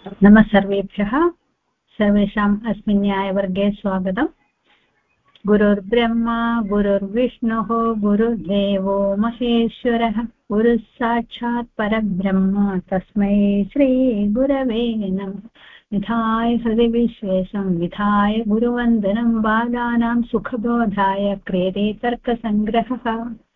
नमः सर्वेभ्यः। सर्वेषाम् अस्मिन् न्यायवर्गे स्वागतम्। गुरुर्ब्रह्मा गुरुर्विष्णुः गुरुर्देवो महेश्वरः गुरुः साक्षात् परब्रह्म तस्मै श्रीगुरवे नमः। निधाय हृदि विश्वेशं विधाय गुरुवन्दनं बालानां सुखबोधाय क्रियते तर्कसङ्ग्रहः।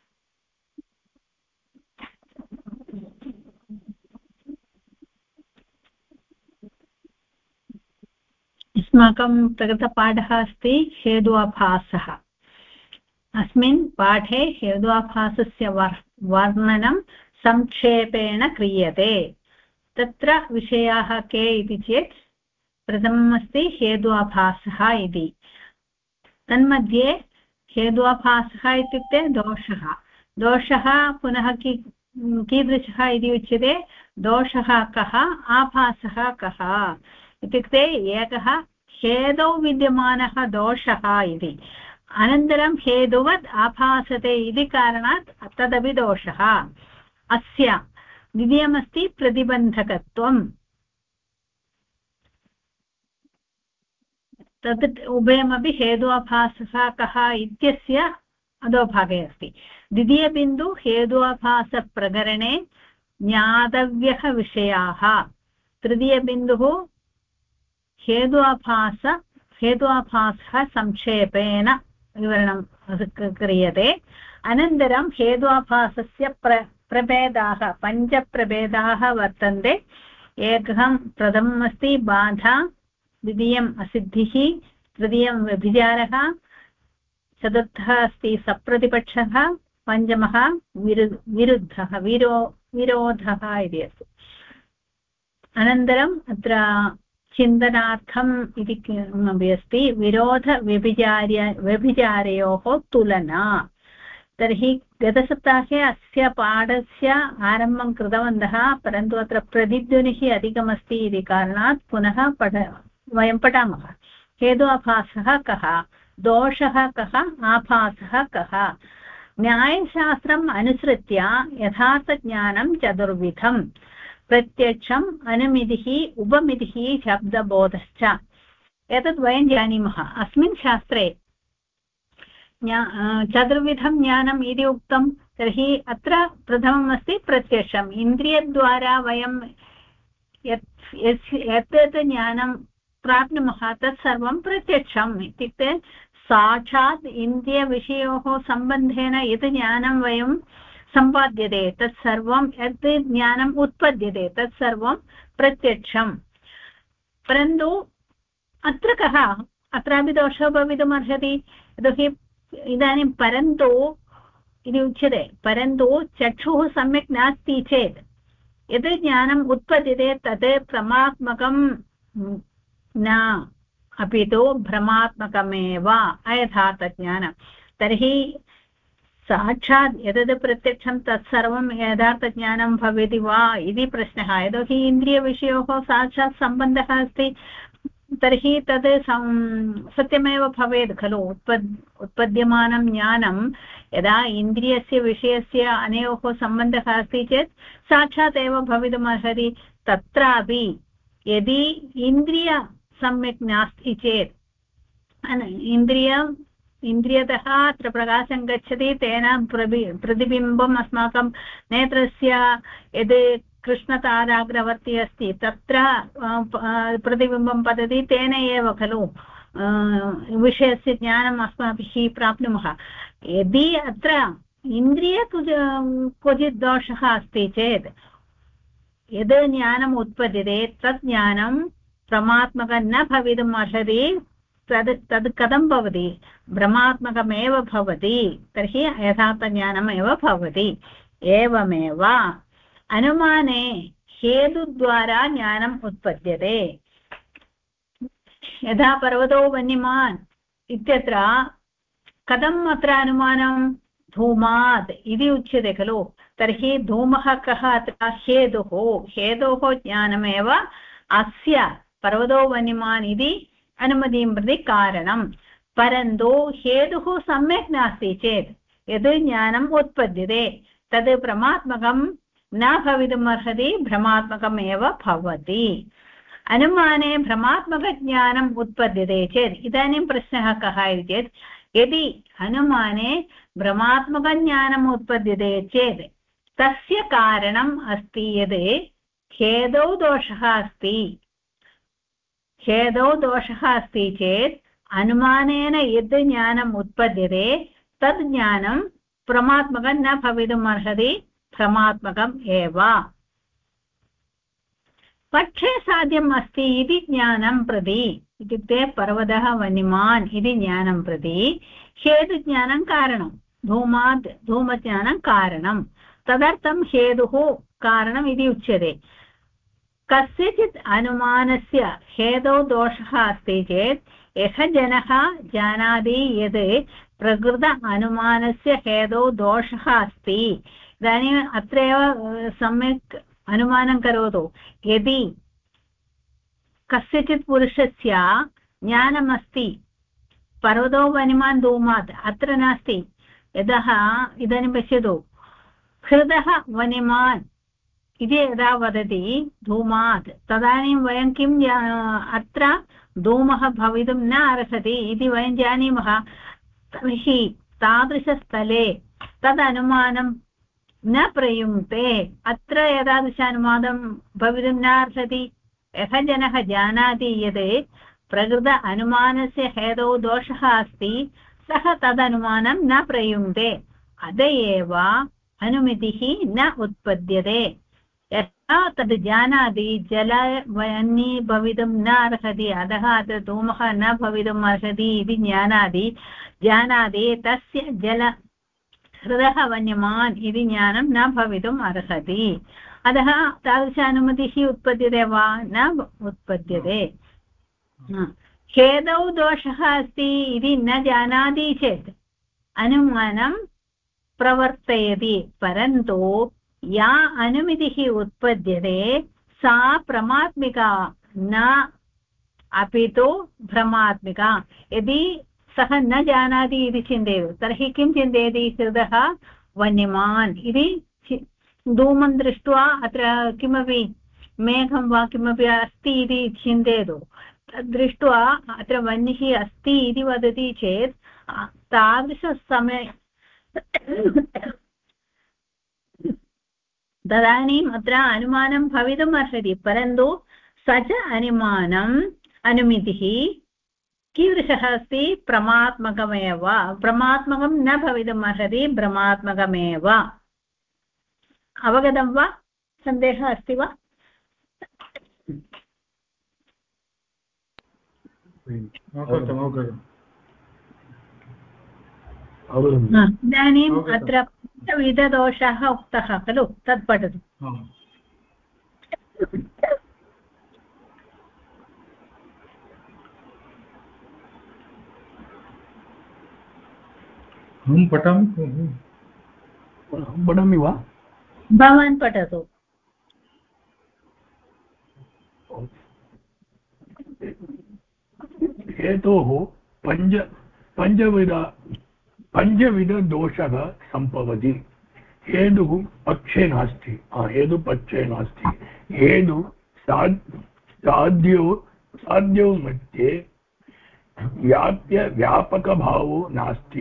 अस्माकं प्रगतपाठः अस्ति हेत्वाभासः। अस्मिन् पाठे हेत्वाभासस्य वर्णनं संक्षेपेण क्रियते। तत्र विषयाः के इति चेत् प्रथमम् अस्ति हेत्वाभासः इति। तन्मध्ये हेत्वाभासः इत्युक्ते दोषः पुनः कीदृशः इति उच्यते। दोषः कः, आभासः कः इत्युक्ते एकः हेतौ विद्यमानः दोषः इति, अनन्तरं हेतुवत् आभासते इति कारणात् तदपि दोषः। अस्य द्वितीयमस्ति प्रतिबन्धकत्वम्। तत् उभयमपि हेत्वाभासः कः इत्यस्य अधोभागे अस्ति। द्वितीयबिन्दु हेत्वाभासप्रकरणे ज्ञातव्यः विषयाः। तृतीयबिन्दुः हेत्वाभासः संक्षेपेण विवरणं क्रियते। अनन्तरं हेत्वाभासस्य प्रभेदाः, पञ्चप्रभेदाः वर्तन्ते। एकं प्रथमम् अस्ति बाधा, द्वितीयम् असिद्धिः, तृतीयं व्यभिचारः, चतुर्थः अस्ति सप्रतिपक्षः, पञ्चमः विरुद्धः विरोधः इति अस्ति। अनन्तरम् अत्र चिन्तनार्थम् इति किमपि अस्ति, व्यभिचारयोः तुलना। तर्हि गतसप्ताहे अस्य पाठस्य आरम्भं कृतवन्तः, परन्तु अत्र प्रतिध्वनिः अधिकमस्ति इति कारणात् पुनः वयं पठामः। हेत्वाभासः कः, दोषः कः, आभासः कः। न्यायशास्त्रम् अनुसृत्य यथार्थज्ञानं चतुर्विधम्: प्रत्यक्षम्, अनुमितिः, उपमितिः, शब्दबोधश्च। एतत् वयं जानीमः। अस्मिन् शास्त्रे चतुर्विधं ज्ञानम् इति उक्तं। तर्हि अत्र प्रथमम् अस्ति प्रत्यक्षम्। इन्द्रियद्वारा वयं यत् ज्ञानं प्राप्नुमः तत्सर्वं प्रत्यक्षम्। इत्युक्ते साक्षात् इन्द्रियविषयोः सम्बन्धेन यत् ज्ञानं वयं सम्पाद्यते तत्सर्वं, यत् ज्ञानम् उत्पद्यते तत्सर्वं प्रत्यक्षम्। परन्तु अत्र कः, अत्रापि दोषः भवितुमर्हति। यतोहि इदानीं परन्तु इति उच्यते। परन्तु चक्षुः सम्यक् नास्ति चेत् यत् ज्ञानम् उत्पद्यते तत् प्रमात्मकं न, अपि तु भ्रमात्मकमेव अयथार्थज्ञानं। तर्हि साक्षात् यदद् प्रत्यक्षं तत्सर्वं यथार्थज्ञानं भवति वा इति प्रश्नः। यतोहि इन्द्रियविषयोः साक्षात् सम्बन्धः अस्ति, तर्हि तद् सत्यमेव भवेत् खलु। उत्पद्यमानं ज्ञानं यदा इन्द्रियस्य विषयस्य अनयोः सम्बन्धः अस्ति चेत् साक्षात् एव भवितुमर्हति। तत्रापि यदि इन्द्रिय सम्यक् नास्ति चेत्, इन्द्रियतः अत्र प्रकाशं गच्छति, तेन प्रतिबिम्बम् अस्माकं नेत्रस्य यद् कृष्णताराग्रवर्ती अस्ति तत्र प्रतिबिम्बं पतति, तेन एव खलु विषयस्य ज्ञानम् अस्माभिः प्राप्नुमः। यदि अत्र इन्द्रिय क्वचित् दोषः अस्ति चेत् यद् ज्ञानम् उत्पद्यते तत् ज्ञानं प्रमात्मकं न भवितुम् अर्हति। तद् कथं भवति, भ्रमात्मकमेव भवति। तर्हि यथार्थज्ञानमेव भवति। एवमेव अनुमाने हेतुद्वारा ज्ञानम् उत्पद्यते। यथा पर्वतो वन्यमान् इत्यत्र कथम् अत्र अनुमानं, धूमात् इति उच्यते खलु। तर्हि धूमः कः, अत्र हेतोः ज्ञानमेव अस्य पर्वतो वन्यमान् इति अनुमतिं प्रति कारणं। परन्तु हेतुः सम्यक् नास्ति चेत् यद् ज्ञानम् उत्पद्यते तद् प्रमात्मकं न भवितुमर्हति, भ्रमात्मकमेव भवति। अनुमाने भ्रमात्मकज्ञानम् उत्पद्यते चेत् इदानीं प्रश्नः कः इति चेत् यदि अनुमाने भ्रमात्मकज्ञानम् उत्पद्यते चेत् तस्य कारणम् अस्ति यत् हेदौ दोषः अस्ति। हेदौ दोषः अस्ति चेत् अनुमानेन यद् ज्ञानम् उत्पद्यते तद् ज्ञानं प्रमात्मकं न भवितुम् अर्हति, भ्रमात्मकम् एव। पक्षे साध्यम् अस्ति इति ज्ञानं प्रति इत्युक्ते पर्वतः वन्यमान् इति ज्ञानं प्रति हेतुज्ञानं कारणं, धूमज्ञानं कारणं, तदर्थं हेतुः कारणम् इति उच्यते। कस्यचित् अनुमानस्य हेतौ दोषः अस्ति चेत् यः जनः जानाति यत् प्रकृत अनुमानस्य हेतौ दोषः अस्ति। इदानीम् अत्रैव सम्यक् अनुमानं करोतु। यदि कस्यचित् पुरुषस्य ज्ञानमस्ति पर्वतो वन्यमान् धूमात्, अत्र नास्ति, यतः इदानीं पश्यतु, हृदः वन्यमान् इति यदा वदति धूमात्, तदानीं वयं किं अत्र धूमः भवितुं न अर्हति इति वयं जानीमः। तर्हि तादृशस्थले तदनुमानं न प्रयुङ्क्ते, अत्र एतादृश अनुमानं भवितुं न अर्हति। यः जनः जानाति यत् प्रकृत अनुमानस्य हेतौ दोषः अस्ति, सः तदनुमानं न प्रयुङ्क्ते, अत एव अनुमितिः न उत्पद्यते। यथा तद् जानाति जल वह्नि भवितुं न अर्हति, अतः अत्र धूमः न भवितुम् अर्हति इति जानाति तस्य जल हृदः वन्यमान् इति ज्ञानं न भवितुम् अर्हति, अतः तादृश अनुमतिः उत्पद्यते वा? न उत्पद्यते। हेतौ दोषः अस्ति इति न जानाति चेत् अनुमानं प्रवर्तयति, परन्तु या अनुमितिः उत्पद्यते सा प्रमात्मिका न अपि तु भ्रमात्मिका। यदि सः न जानाति इति चिन्तयतु, तर्हि किं चिन्तयति? हृदः वन्यमान् इति धूमं दृष्ट्वा अत्र किमपि मेघं वा किमपि अस्ति इति चिन्तयतु। तद् दृष्ट्वा अत्र वह्निः अस्ति इति वदति चेत् तादृशसमये तदानीम् अत्र अनुमानं भवितुम् अर्हति, परन्तु स च अनुमितिः कीदृशः अस्ति? प्रमात्मकमेव। प्रमात्मकं न भवितुम् अर्हति, भ्रमात्मकमेव। अवगतं वा? सन्देहः अस्ति वा? इदानीम् अत्र पञ्चविधदोषाः उक्तः खलु, तत् पठतु। पठामि वा? भवान् पठतु। हेतोः पञ्चविधदोषः सम्भवति। हेतुः पक्षे नास्ति, हेतुपक्षे नास्ति। हेतु साध्यो मध्ये व्यापकभावो नास्ति।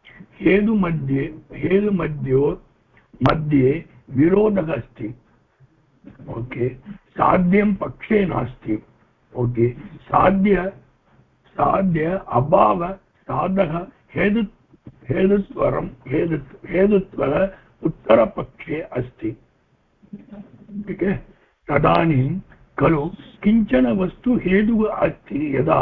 मध्ये विरोधः अस्ति। ओके, साध्यं पक्षे नास्ति। ओके, साध्य अभाव साधः हेतुत्वः उत्तरपक्षे अस्ति। ठीक है, तदानीं खलु किञ्चन वस्तु हेतुः अस्ति यदा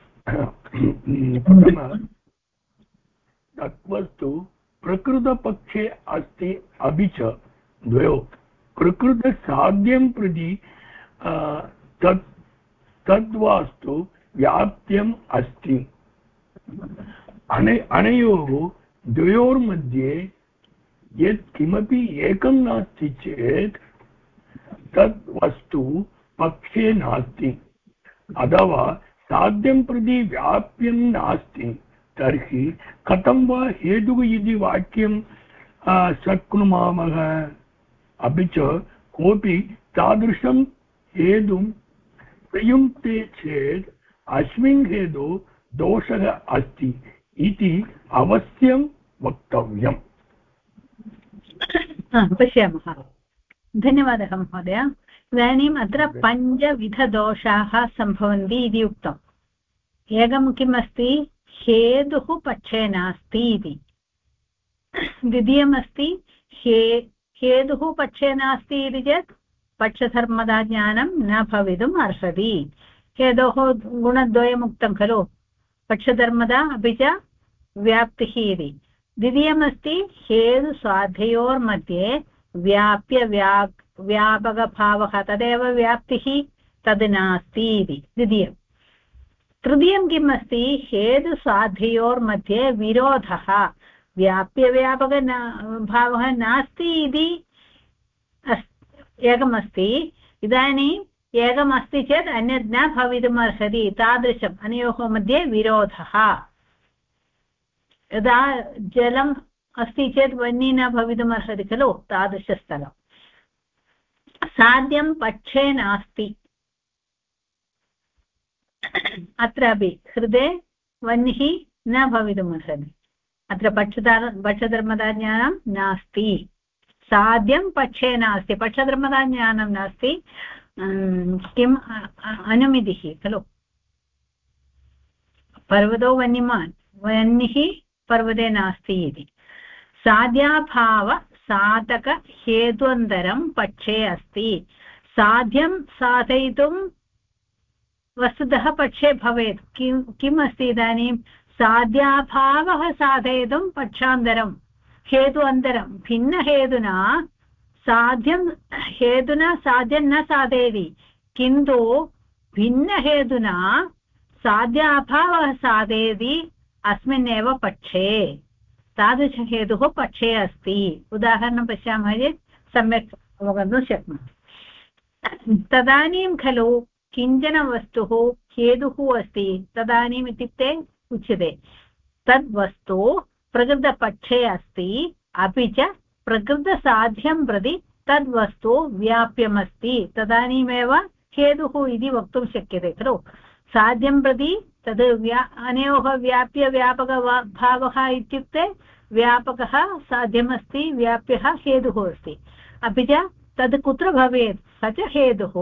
तत्वस्तु प्रकृतपक्षे अस्ति, अपि च द्वयो प्रकृतसाध्यं प्रति तद्वास्तु व्याप्त्यम् अस्ति। अनयोः द्वयोर्मध्ये यत् किमपि एकं नास्ति चेत् तद् वस्तु पक्षे नास्ति, अथवा साध्यं प्रति व्याप्यं नास्ति। तर्हि कथं वा हेतुः इति वाक्यं शक्नुमः? अपि च कोऽपि तादृशं हेतुं प्रयुङ्क्ते चेत् अस्मिन् हेतौ दोषः अस्ति इति अवश्यं वक्तव्यम्। पश्यामः। धन्यवादः महोदय। इदानीम् अत्र पञ्चविधदोषाः सम्भवन्ति इति उक्तम्। एकं किम् अस्ति, हेतुः पक्षे नास्ति इति। द्वितीयमस्ति हेतुः पक्षे नास्ति इति चेत् पक्षधर्मदाज्ञानं न भवितुम् अर्हति। हेतोः गुणद्वयमुक्तं खलु, पक्षधर्मदा अपि च व्याप्तिः इति। द्वितीयमस्ति हेतुसाध्ययोर्मध्ये व्यापकभावः, तदेव व्याप्तिः, तद् नास्ति इति द्वितीयम्। तृतीयं किम् अस्ति, हेतुसाध्ययोर्मध्ये विरोधः, व्याप्यव्यापक भावः नास्ति इति एकमस्ति। इदानीम् एकमस्ति चेत् अन्यत् न भवितुम् अर्हति, तादृशम् अनयोः मध्ये विरोधः। यदा जलम् अस्ति चेत् वह्निः न भवितुम् अर्हति खलु, तादृशस्थलम्। साध्यं पक्षे नास्ति, अत्रापि हृदे वह्निः न भवितुम् अर्हति। अत्र पक्षधर्मदाज्ञानं नास्ति, साध्यं पक्षे नास्ति, पक्षधर्मदाज्ञानं नास्ति, किम् अनुमितिः खलु। पर्वतो वह्निमान्, वह्निः पर्वते नास्ति इति। साध्याभाव साधक हेत्वन्तरं पक्षे अस्ति। साध्यं साधयितुं वस्तुतः पक्षे भवेत्। किम् अस्ति इदानीं, साध्याभावः साधयितुं पक्षान्तरं हेतुअन्तरं, भिन्नहेतुना साध्यं न साधयति, किन्तु भिन्नहेतुना साध्याभावः साधयति अस्मिन्नेव पक्षे। तादृशहेतुः पक्षे अस्ति। उदाहरणं पश्यामः चेत् सम्यक् अवगन्तुं शक्नुमः। तदानीं खलु किञ्चन वस्तुः हेतुः अस्ति, तदानीम् इत्युक्ते उच्यते तद्वस्तु प्रकृतपक्षे अस्ति, अपि च प्रकृतसाध्यं प्रति तद्वस्तु व्याप्यमस्ति, तदानीमेव हेतुः इति वक्तुं शक्यते खलु। साध्यं प्रति तद् अनयोः व्यापकभावः इत्युक्ते व्यापकः साध्यमस्ति, व्याप्यः हेतुः अस्ति। अपि च तद् कुत्र भवेत्, स च हेतुः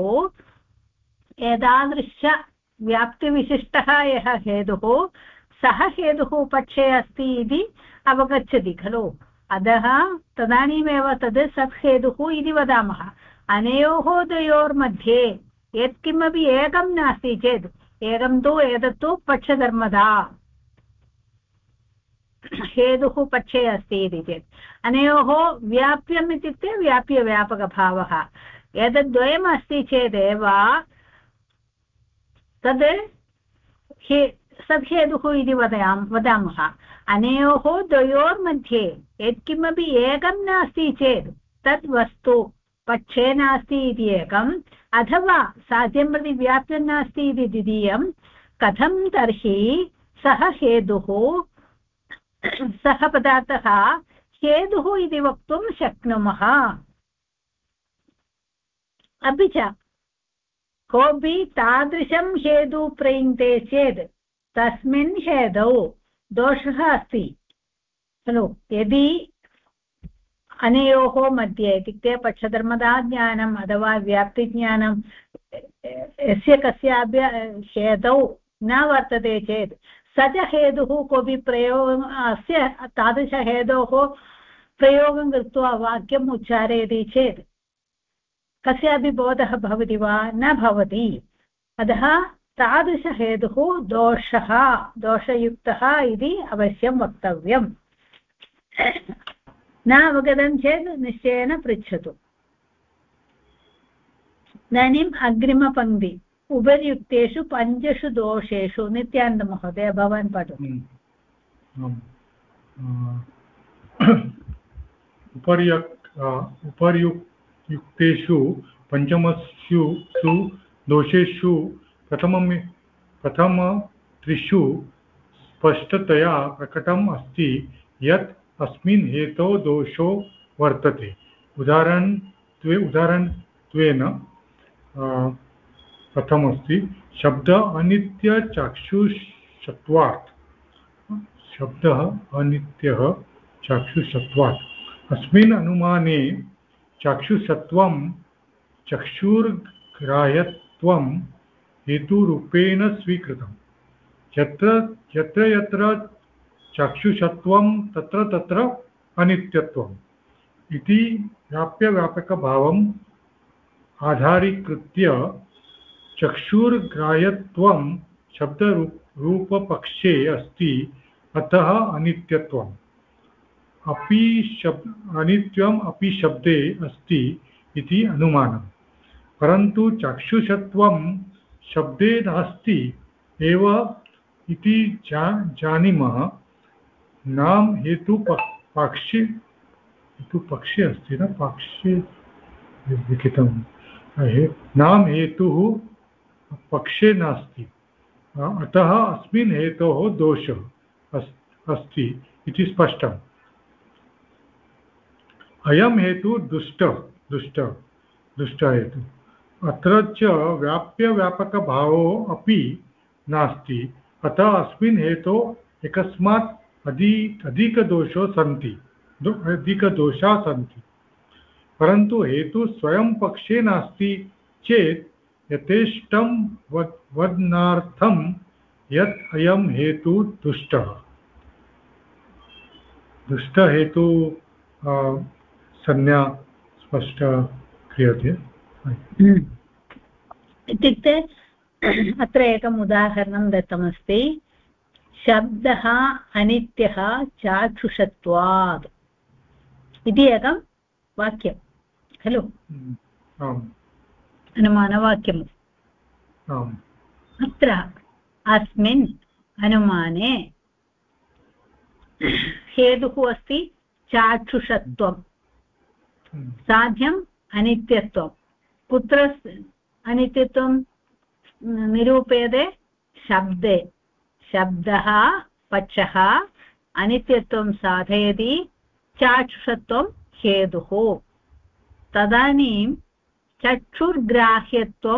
एतादृशव्याप्तिविशिष्टः यः हेतुः, सः हेतुः पक्षे अस्ति इति अवगच्छति खलु। अतः तदानीमेव तद् सद्हेतुः इति वदामः। अनयोः द्वयोर्मध्ये यत्किमपि एकं नास्ति चेत्, एकं तु एतत्तु पक्षधर्मदा, हेतुः पक्षे अस्ति इति चेत्, अनयोः व्याप्यम् इत्युक्ते व्याप्यव्यापकभावः, एतद्द्वयम् अस्ति चेदेव तद् सद्हेतुः इति वदामः। अनयोः द्वयोर्मध्ये यत्किमपि एकं नास्ति चेत् तद् वस्तु पक्षे नास्ति इति एकम्, अथवा साध्यं प्रति व्याप्यं नास्ति इति द्वितीयं। कथं तर्हि सः हेतुः, सः पदार्थः हेतुः इति वक्तुं शक्नुमः। अपि च कोऽपि तादृशं हेतुः प्रयुङ्क्ते चेत् तस्मिन् हेतौ दोषः अस्ति खलु। यदि अनयोः मध्ये इत्युक्ते पक्षधर्मदाज्ञानम् अथवा व्याप्तिज्ञानं यस्य कस्यापि हेतौ न वर्तते चेत्, स च हेतुः कोऽपि प्रयोगम् अस्य तादृशहेतोः प्रयोगं कृत्वा वाक्यम् उच्चारयति चेत् कस्यापि बोधः भवति वा, न भवति। अतः तादृशहेतुः दोषयुक्तः इति अवश्यं वक्तव्यम्। न अवगतं चेत् निश्चयेन पृच्छतु। इदानीम् अग्रिमपङ्क्ति, उपर्युक्तेषु पञ्चषु दोषेषु। नित्यानन्दमहोदय भवान् पठतु। उपर्युक्तेषु पञ्चमसु दोषेषु प्रथमत्रिषु स्पष्टतया प्रकटम् अस्ति यत् अस्मिन् हेतौ दोषो वर्तते। उदाहरणत्वेन कथमस्ति शब्द अनित्यचाक्षुषत्वात् शब्दः अनित्यः चाक्षुषत्वात् अस्मिन् अनुमाने चाक्षुषत्वं चक्षुर्ग्राह्यत्वं हेतुरूपेण स्वीकृतम् यत्र यत्र यत्र चाक्षुषत्वं तत्र तत्र अनित्यत्वम् इति व्याप्यव्यापकभावम् आधारीकृत्य चक्षुर्ग्राह्यत्वं शब्दरूपपक्षे अस्ति अतः अनित्यत्वम् अनित्यम् अपि शब्दे अस्ति इति अनुमानम् परन्तु चाक्षुषत्वं शब्दे नास्ति एव इति जानीमः नाम हेतुपक्षे अस्ति न पाक्षे लिखितं नाम हेतुः पक्षे नास्ति अतः अस्मिन् हेतोः दोषः अस्ति इति स्पष्टम् अयं हेतु दुष्ट हेतु अत्र च व्याप्यव्यापकभावो अपि नास्ति अतः अस्मिन् हेतौ एकस्मात् अधिकदोषाः सन्ति परन्तु हेतु स्वयं पक्षे नास्ति चेत् यथेष्टं वदनार्थं यत् अयं हेतु दुष्ट हेतु संज्ञा स्पष्ट क्रियते इत्युक्ते अत्र एकम् उदाहरणं दत्तमस्ति शब्दः अनित्यः चाक्षुषत्वात् इति एकं वाक्यं खलु अनुमानवाक्यम् अत्र अस्मिन् अनुमाने हेतुः अस्ति चाक्षुषत्वं साध्यम् अनित्यत्वं कुत्र अनित्यत्वं निरूप्यते शब्दे शब्दः पक्षः अनित्यत्वं साधयति चाक्षुषत्वं हेतुः तदानीं चक्षुर्ग्राह्यत्वं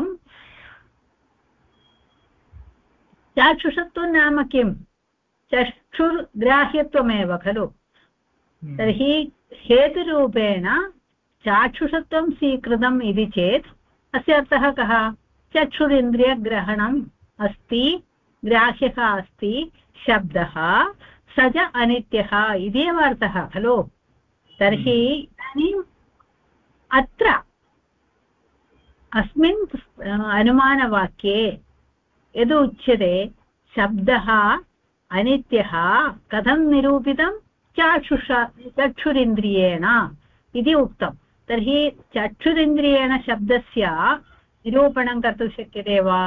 चाक्षुषत्वं नाम किं चक्षुर्ग्राह्यत्वमेव खलु तर्हि हेतुरूपेण चाक्षुषत्वं स्वीकृतम् इति चेत् अस्य अर्थः कः चक्षुरिन्द्रियग्रहणम् अस्ति ग्राह्यः अस्ति शब्दः स च अनित्यः इत्येव अर्थः खलु तर्हि इदानीम् अत्र अस्मिन् अनुमानवाक्ये यद् उच्यते शब्दः अनित्यः कथं निरूपितं चक्षुरिन्द्रियेण इति उक्तं तर्हि चक्षुरिन्द्रियेण शब्दस्य निरूपणं कर्तुं शक्यते वा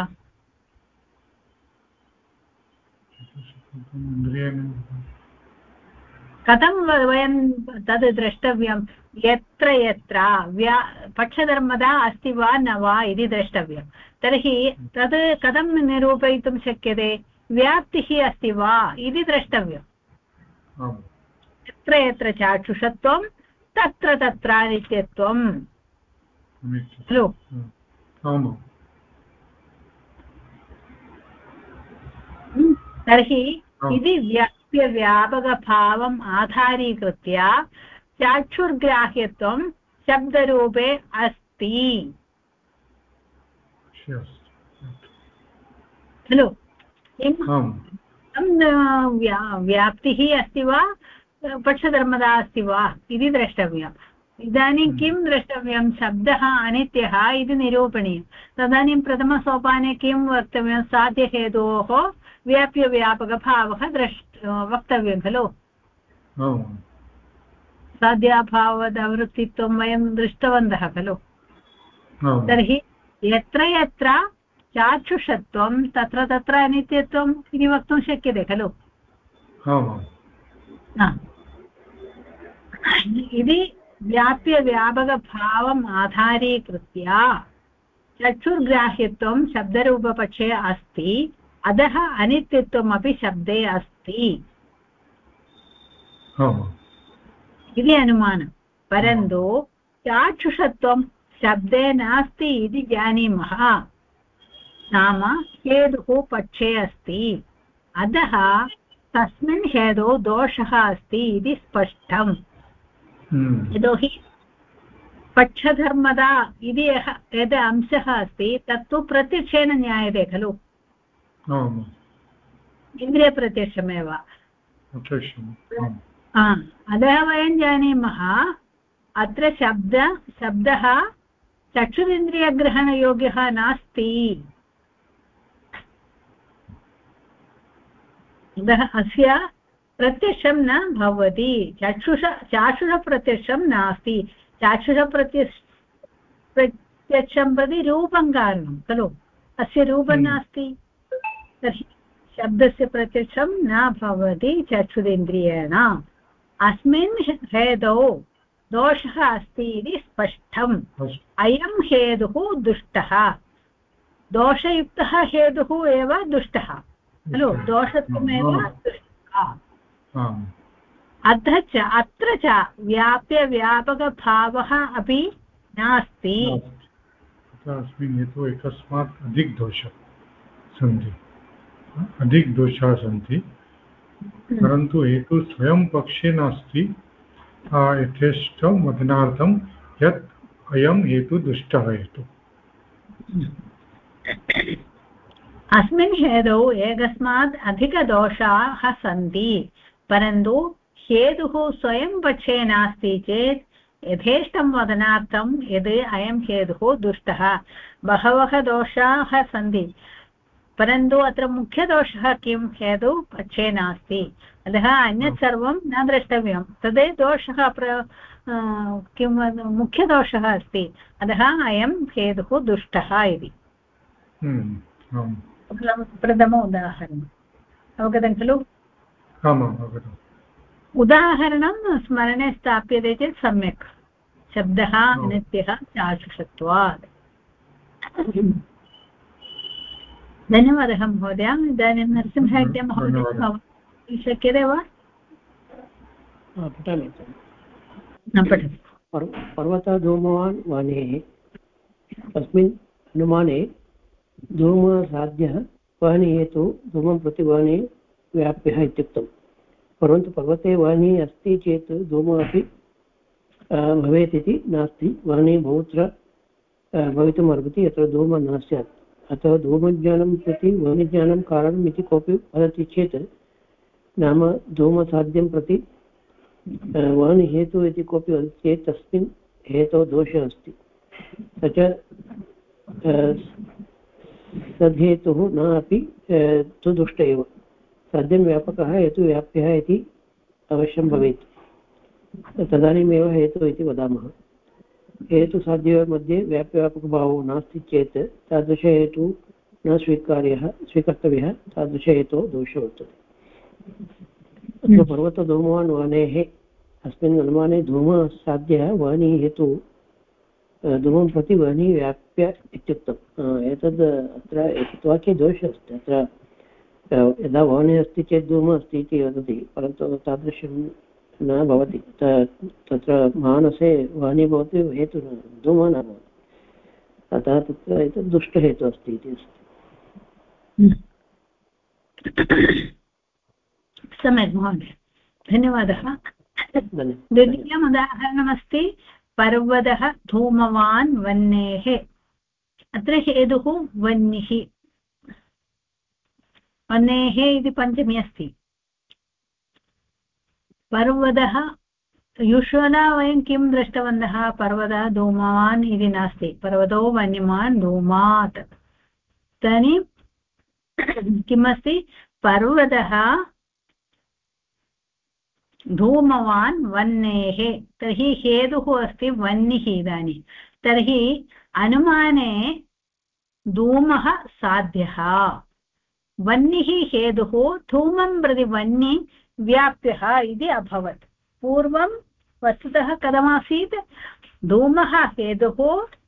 कथं वयं तद् द्रष्टव्यं यत्र यत्र पक्षधर्मता अस्ति वा न वा इति द्रष्टव्यं तर्हि तद् कथं निरूपयितुं शक्यते व्याप्तिः अस्ति वा इति द्रष्टव्यं यत्र यत्र चाक्षुषत्वं तत्र तत्र नित्यत्वं खलु तर्हि इति व्याप्यव्यापकभावम् आधारीकृत्य चाक्षुर्ग्राह्यत्वं शब्दरूपे अस्ति खलु किं व्याप्तिः अस्ति वा पक्षधर्मता अस्ति वा इति द्रष्टव्यम् इदानीं किं द्रष्टव्यं शब्दः अनित्यः इति निरूपणीयं तदानीं प्रथमसोपाने किं वक्तव्यं साध्यहेतोः व्याप्यव्यापकभावः वक्तव्यं खलु साध्याभावदवृत्तित्वं वयं दृष्टवन्तः खलु तर्हि यत्र यत्र चाक्षुषत्वं तत्र तत्र अनित्यत्वम् इति वक्तुं शक्यते खलु इति व्याप्यव्यापकभावम् आधारीकृत्य चक्षुर्ग्राह्यत्वं शब्दरूपपक्षे अस्ति अतः अनित्यत्वमपि शब्दे अस्ति इति अनुमानं परन्तु चाक्षुषत्वं शब्दे नास्ति इति जानीमः नाम हेतुः पक्षे अस्ति, अतः तस्मिन् हेतौ दोषः अस्ति इति स्पष्टम्। यतोहि पक्षधर्मदा इति यद् अंशः अस्ति तत्तु प्रत्यक्षेन ज्ञायते खलु, इन्द्रियप्रत्यक्षमेव। अतः वयं जानीमः अत्र शब्दः चक्षुरिन्द्रियग्रहणयोग्यः नास्ति। अतः अस्य प्रत्यक्षं न भवति, चाक्षुषप्रत्यक्षं नास्ति। प्रत्यक्षं प्रति रूपं कारणं खलु, अस्य रूपं नास्ति, तर्हि शब्दस्य प्रत्यक्षं न भवति चक्षुरिन्द्रियेण। अस्मिन् हेतौ दोषः अस्ति इति स्पष्टम्। अयं हेतुः दुष्टः, दोषयुक्तः हेतुः एव दुष्टः खलु, दोषत्वमेव दुष्टः। अत्र च व्याप्यव्यापकभावः अपि नास्ति। अस्मिन् हेतु एकस्मात् अधिकदोषाः सन्ति, अधिकदोषाः सन्ति, परन्तु हेतु स्वयं पक्षे नास्ति। यथेष्टं वदनार्थं यत् अयं हेतु दुष्टः हेतु। अस्मिन् हेतौ एकस्मात् अधिकदोषाः सन्ति, परन्तु हेतुः स्वयं पक्षे नास्ति चेत् यथेष्टं वदनार्थं यद् अयं हेतुः दुष्टः। बहवः दोषाः सन्ति, परन्तु अत्र मुख्यदोषः किं, हेतुः पक्षे नास्ति, अतः अन्यत् सर्वं न द्रष्टव्यं। तदेव दोषः किं मुख्यदोषः अस्ति, अतः अयं हेतुः दुष्टः इति। प्रथम उदाहरणम् अवगतं खलु? उदाहरणं स्मरणे स्थाप्यते चेत् सम्यक्। शब्दः अनित्यः चाक्षुषत्वात्। धन्यवादः महोदय। इदानीं नरसिंहहेग्डे महोदय शक्यते वा? पठामि। पठतु। पर्वतधूमवान् वनेः, अस्मिन् अनुमाने धूमसाध्यः वाणी हेतु धूमं प्रति वाणी व्याप्यः इत्युक्तं। परन्तु पर्वते वाणी अस्ति चेत् धूमः अपि भवेत् इति नास्ति। वाणी बहुत्र भवितुम् अर्हति यत्र धूमः न स्यात्। अतः धूमज्ञानं प्रति वाणिज्ञानं कारणम् इति कोऽपि वदति चेत्, नाम धूमसाध्यं प्रति वाणी हेतु इति कोऽपि वदति चेत् तस्मिन् हेतौ दोषः अस्ति। स च सद्हेतुः न अपि तु दुष्ट एव। साध्यं व्यापकः हेतु व्याप्यः इति अवश्यं भवेत्, तदानीमेव हेतुः इति वदामः। हेतुसाध्यमध्ये व्याप्यव्यापकभावो नास्ति चेत् तादृशहेतुः न स्वीकर्तव्यः, तादृशहेतोः दोषः वर्तते। अत्र पर्वतधूमवान् वनेः, अस्मिन् अनुमाने धूमसाध्यः वाणी हेतुः धूमं प्रति वाणी व्याप्य इत्युक्तम्। एतद् अत्र एतत् वाक्ये दोषः अस्ति। अत्र यदा वाणी अस्ति चेत् धूमः अस्ति इति वदति, परन्तु तादृशं न भवति। तत्र मानसे वाणी भवति, हेतु धूमः न भवति। अतः तत्र एतत् दुष्टहेतुः अस्ति इति अस्ति। सम्यक् महोदय, धन्यवादः। द्वितीयम् उदाहरणमस्ति पर्वतः धूमवान् वह्नेः। अत्र हेतुः वह्निः, वह्नेः इति पञ्चमी अस्ति। पर्वतः, युष्वला वयं किं दृष्टवन्तः, पर्वतः धूमवान् इति नास्ति, पर्वतो वह्निमान् धूमात्। इदानीं किमस्ति, पर्वतः धूमवान् वह्नेः, तर्हि हेतुः अस्ति वह्निः। इदानीं तर्हि अनुमाने धूमः साध्यः, वह्निः हेतुः, धूमं प्रति वह्नि व्याप्यः इति अभवत्। पूर्वं वस्तुतः कथमासीत्, धूमः हेतुः,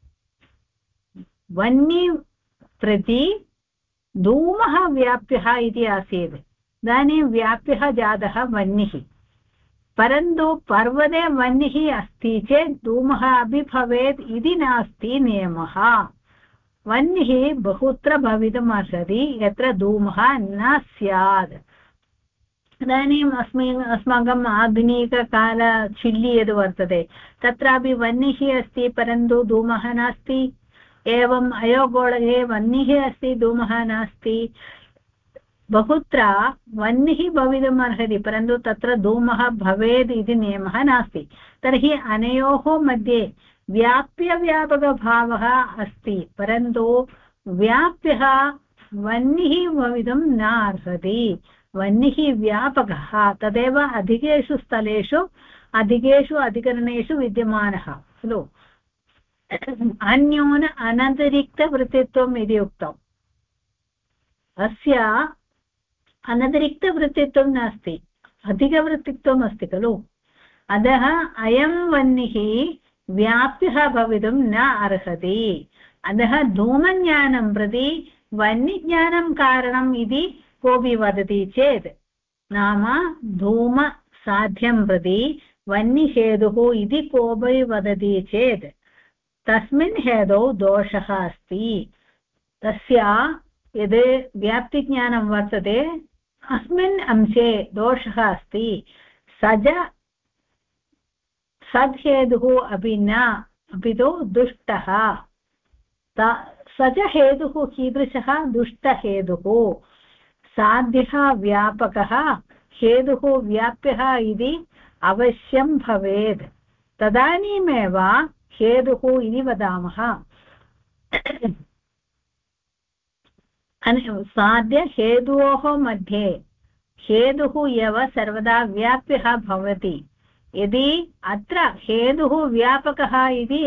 वह्नि प्रति धूमः व्याप्यः इति आसीत्। इदानीं व्याप्यः जातः वह्निः, परन्तु पर्वते वह्निः अस्ति चेत् धूमः अपि भवेत् इति नास्ति नियमः। वह्निः बहुत्र भवितुम् अर्हति यत्र धूमः न स्यात्। इदानीम् अस्माकम् आधुनिककाल चिल्लि यद् वर्तते तत्रापि वह्निः अस्ति परन्तु धूमः नास्ति। एवम् अयोगोळके वह्निः अस्ति धूमः नास्ति। बहुत्र वह्निः भवितुम् अर्हति परन्तु तत्र धूमः भवेत् इति नियमः नास्ति। तर्हि अनयोः मध्ये व्याप्यव्यापकभावः अस्ति परन्तु व्याप्यः वह्निः भवितुं न अर्हति। वह्निः व्यापकः तदेव अधिकेषु स्थलेषु अधिकेषु अधिकरणेषु विद्यमानः खलु। अन्योन अनतिरिक्तवृत्तित्वम् इति उक्तम्। अस्य अनतिरिक्तवृत्तित्वं नास्ति, अधिकवृत्तित्वम् अस्ति खलु। अतः अयं वह्निः व्याप्यः भवितुं न अर्हति। अतः धूमज्ञानं प्रति वह्निज्ञानं कारणम् इति कोऽपि वदति चेत्, नाम धूमसाध्यं प्रति वह्निहेतुः इति कोऽपि वदति चेत् तस्मिन् हेतौ दोषः अस्ति। तस्य यद् व्याप्तिज्ञानं वर्तते अस्मिन् अंशे दोषः अस्ति। सद्हेतुः अपि न, अपि तु दुष्टः। सज हेतुः कीदृशः? दुष्टहेतुः। साध्यः व्यापकः, हेतुः व्याप्यः इति अवश्यं भवेत्, तदानीमेव हेतुः इति वदामः। साध्यहेतोः मध्ये हेतुः एव सर्वदा व्याप्यः भवति। यदि अत्र हेतुः व्यापकः इति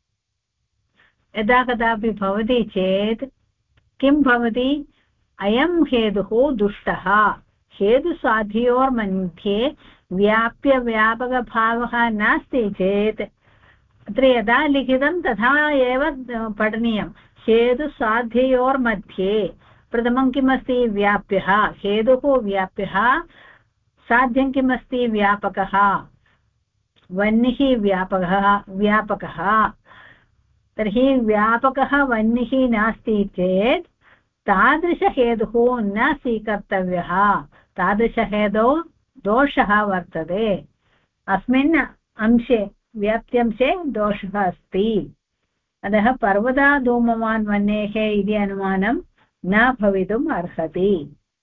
यदा कदापि भवति चेत् किं भवति? अयं हेतुः दुष्टः। हेतुसाध्ययोर्मध्ये व्याप्यव्यापकभावः नास्ति चेत् अत्र यदा लिखितं तथा एव पठनीयं। हेतुसाध्ययोर्मध्ये प्रथमं किमस्ति? व्याप्यः। हेतुः व्याप्यः, साध्यं किमस्ति? व्यापकः। वह्निः व्यापकः। तर्हि व्यापकः वह्निः नास्ति चेत् तादृशहेतुः न स्वीकर्तव्यः। तादृशहेतौ दोषः वर्तते। अस्मिन् अंशे व्याप्त्यंशे दोषः अस्ति। अतः पर्वताधूमवान् वह्नेः इति अनुमानं न भवितुम् अर्हति।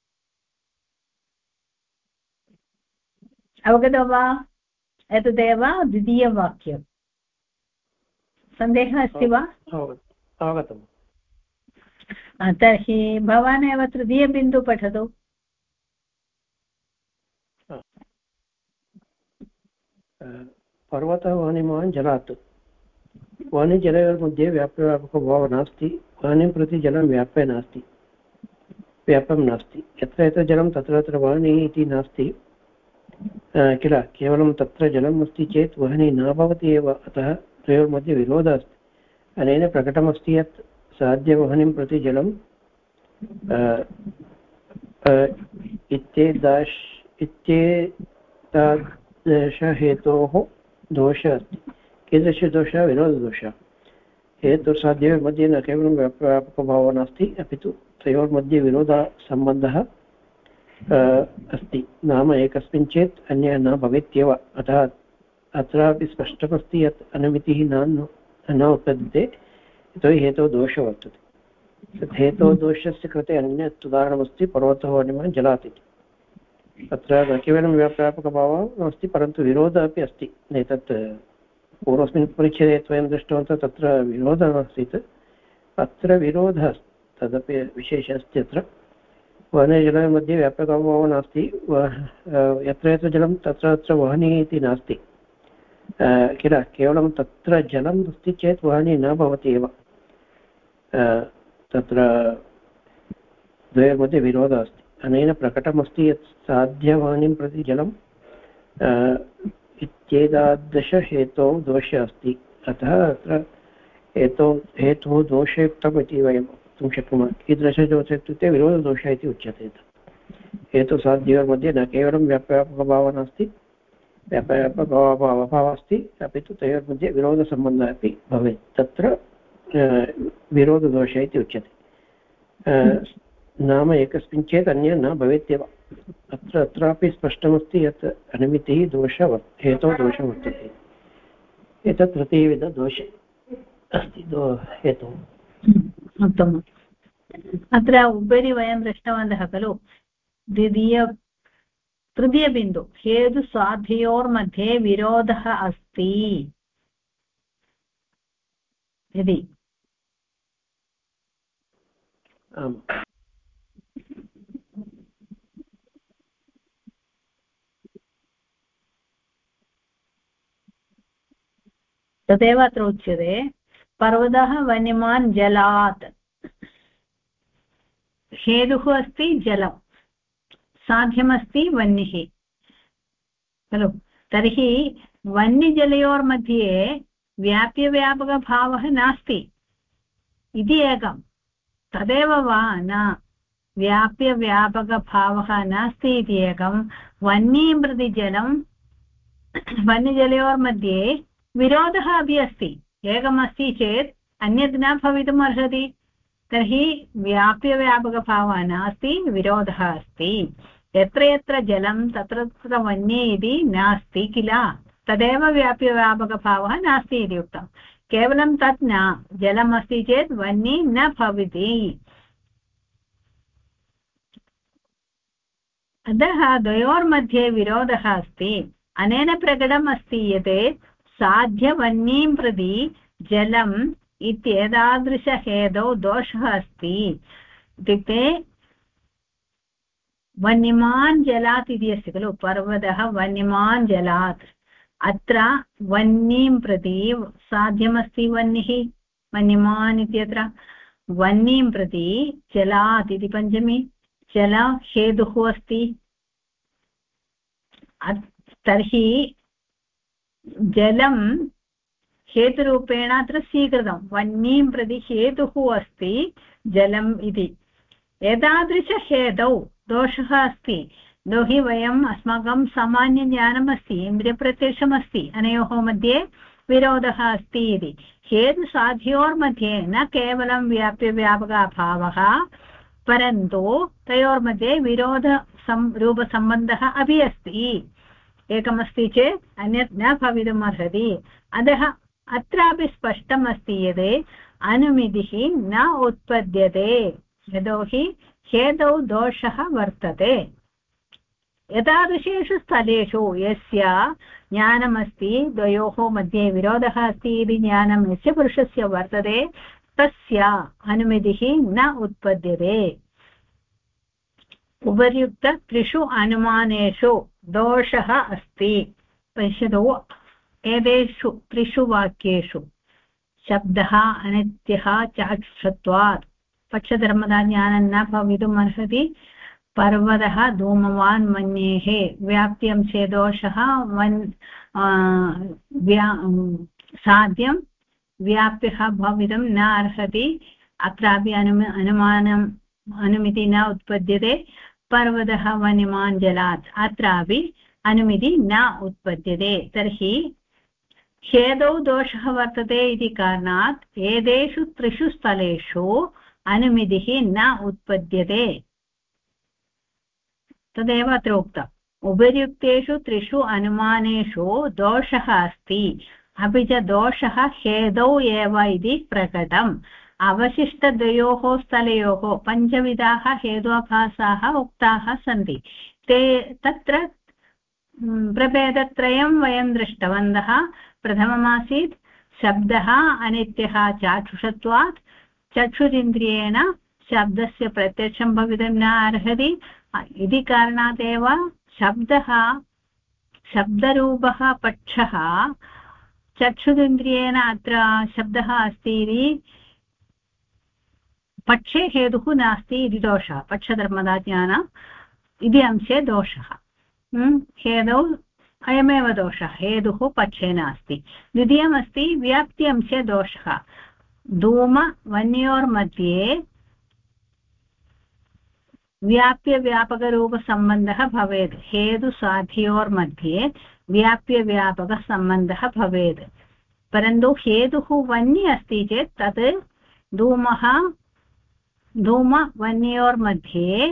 अवगतो वा? एतदेव द्वितीयवाक्यं। सन्देहः अस्ति वा? अवगतम्। तर्हि भवान् एव तृतीयबिन्दु पठतु। पर्वतः वह्निमान् जलात्। वह्निजलयोर्मध्ये व्याप्यव्यापकभावः नास्ति। वह्निं प्रति जलं व्याप्यं नास्ति। यत्र यत्र जलं तत्र तत्र वह्निः इति नास्ति किल। केवलं तत्र जलम् अस्ति चेत् वह्निः न भवति एव। अतः द्वयोर्मध्ये विरोधः अस्ति। अनेन प्रकटमस्ति यत् साध्यवह्निं प्रति जलं इत्येतादृशहेतोः दोषः अस्ति। कीदृशदोषः? विरोधदोषः। हेतुसाध्ययोर्मध्ये न केवलं व्यापकभावः नास्ति, अपि तु तयोर्मध्ये विरोधसम्बन्धः अस्ति। नाम एकस्मिन् चेत् अन्यः न भवेत्येव। अतः अत्रापि स्पष्टमस्ति यत् अनुमितिः न उत्पद्यते, यतोहि हेतोः दोषः वर्तते। तत् हेतोः दोषस्य कृते अन्यत् उदाहरणमस्ति पर्वतः वह्निमान् जलात् इति। तत्र न केवलं व्यापकभावः नास्ति परन्तु विरोधः अपि अस्ति। एतत् पूर्वस्मिन् परिच्छेदे वयं दृष्टवन्तः, तत्र विरोधः आसीत्, अत्र विरोधः तदपि विशेषः अस्ति। अत्र वह्निजलमध्ये व्यापकभावः नास्ति। यत्र यत्र जलं तत्र तत्र वह्निः इति नास्ति किल। केवलं तत्र जलम् अस्ति चेत् वह्निः न भवति एव। तत्र द्वयोर्मध्ये विरोधः अस्ति। अनेन प्रकटमस्ति यत् साध्यवह्निं प्रति जलम् इत्येतादृशहेतोः दोषः अस्ति। अतः अत्र हेतुः दोषयुक्तम् इति वयं वक्तुं शक्नुमः। कीदृशदोषः इत्युक्ते विरोधदोषः इति उच्यते। हेतुसाध्ययोर्मध्ये न केवलं व्यापकभावः नास्ति, व्यापकभावः अस्ति, अपि तु तयोर्मध्ये विरोधसम्बन्धः अपि भवेत्। तत्र विरोधदोषः इति उच्यते। नाम एकस्मिन् चेत् अन्य न भवेत्येव। अत्रापि स्पष्टमस्ति यत् अनुमितिः हेतोः दोषः वर्तते। एतत् तृतीयविधदोषे अस्ति हेतुः। उत्तमम्। अत्र उपरि वयं दृष्टवन्तः खलु तृतीयबिन्दु हेतुसाध्ययोर्मध्ये विरोधः अस्ति इति। तदेव अत्र उच्यते पर्वतः वन्यमान् जलात्। हेतुः अस्ति जलं, साध्यमस्ति वह्निः खलु। तर्हि वह्निजलयोर्मध्ये व्याप्यव्यापकभावः नास्ति इति एकं। तदेव वा न व्याप्यव्यापकभावः नास्ति इति एकं। वह्निं प्रति जलं वह्निजलयोर्मध्ये विरोधः अपि अस्ति। एकमस्ति चेत् अन्यत् न भवितुम् अर्हति। तर्हि व्याप्यव्यापकभावः नास्ति, विरोधः अस्ति। यत्र यत्र जलं तत्र तत्र वह्नि इति नास्ति किल, तदेव व्याप्यव्यापकभावः नास्ति इति उक्तं। केवलं तत् न, जलम् अस्ति चेत् वह्नि न भवति। अतः द्वयोर्मध्ये विरोधः अस्ति। अनेन प्रकटम् अस्ति यत् साध्यवह्निं प्रति जलम् इत्येतादृशहेतौ दोषः अस्ति। इत्युक्ते वन्यमान् जलात् इति अस्ति खलु, पर्वतः वन्यमान् जलात्। अत्र वह्निं प्रति साध्यमस्ति वह्निः, वन्यमान् इत्यत्र वह्निं प्रति जलात् इति पञ्चमी जल हेतुः अस्ति। तर्हि जलं हेतुरूपेण अत्र स्वीकृतं। वह्निं प्रति हेतुः अस्ति जलम् इति। एतादृशहेतौ दोषः अस्ति। यतोहि वयम् अस्माकं सामान्यज्ञानम् अस्ति, इन्द्रियप्रत्यक्षमस्ति, अनयोः मध्ये विरोधः अस्ति इति। हेतुसाध्योर्मध्ये न केवलं व्याप्यव्यापकभावः, परन्तु तयोर्मध्ये विरोधरूपसम्बन्धः अपि अस्ति। एकमस्ति चेत् अन्यत् न भवितुम् अर्हति। अतः अत्रापि स्पष्टमस्ति यत् अनुमितिः न उत्पद्यते, यतोहि हेतौ दोषः वर्तते। एतादृशेषु स्थलेषु यस्य ज्ञानमस्ति, द्वयोः मध्ये विरोधः अस्ति इति ज्ञानं यस्य पुरुषस्य वर्तते, तस्य अनुमितिः न उत्पद्यते। उपर्युक्त त्रिषु अनुमानेषु दोषः अस्ति। पश्यतु, एतेषु त्रिषु वाक्येषु शब्दः अनित्यः चाक्षुषत्वात् पक्षधर्मदा ज्ञानं न भवितुम् अर्हति। पर्वतः धूमवान् मन्येः व्याप्त्यंशे दोषः साध्यं व्याप्यः भवितुं न अर्हति। अत्रापि अनुमिति न उत्पद्यते। पर्वतः वन्यमान् जलात्, अत्रापि अनुमिति न उत्पद्यते। तर्हि हेतौ दोषः वर्तते इति कारणात् एतेषु त्रिषु स्थलेषु अनुमितिः न उत्पद्यते। तदेव अत्र उक्तम्। उपर्युक्तेषु त्रिषु अनुमानेषु दोषः अस्ति, अपि च दोषः हेतौ एव इति प्रकटम्। अवशिष्टद्वयोः स्थलयोः पञ्चविधाः हेत्वाभासाः उक्ताः सन्ति। तत्र प्रभेदत्रयं वयं दृष्टवन्तः। प्रथममासीत् शब्दः अनित्यः चाक्षुषत्वात्, चक्षुरिन्द्रियेण शब्दस्य प्रत्यक्षं भवितुं न अर्हति इति कारणात् एव शब्दरूपः पक्षः चक्षुरिन्द्रियेण अत्र शब्दः अस्ति इति पक्षे हेतुः नास्ति इति दोषः। पक्षधर्मदाज्ञान इति अंशे दोषः। हेतौ अयमेव दोषः, हेतुः पक्षे नास्ति। द्वितीयमस्ति व्याप्ति अंशे दोषः। धूमवन्योर्मध्ये व्याप्यव्यापकरूपसम्बन्धः भवेत्। हेतुसाध्योर्मध्ये व्याप्यव्यापकसम्बन्धः भवेत्। परन्तु हेतुः वह्नि अस्ति चेत् तत् धूमवह्न्योर्मध्ये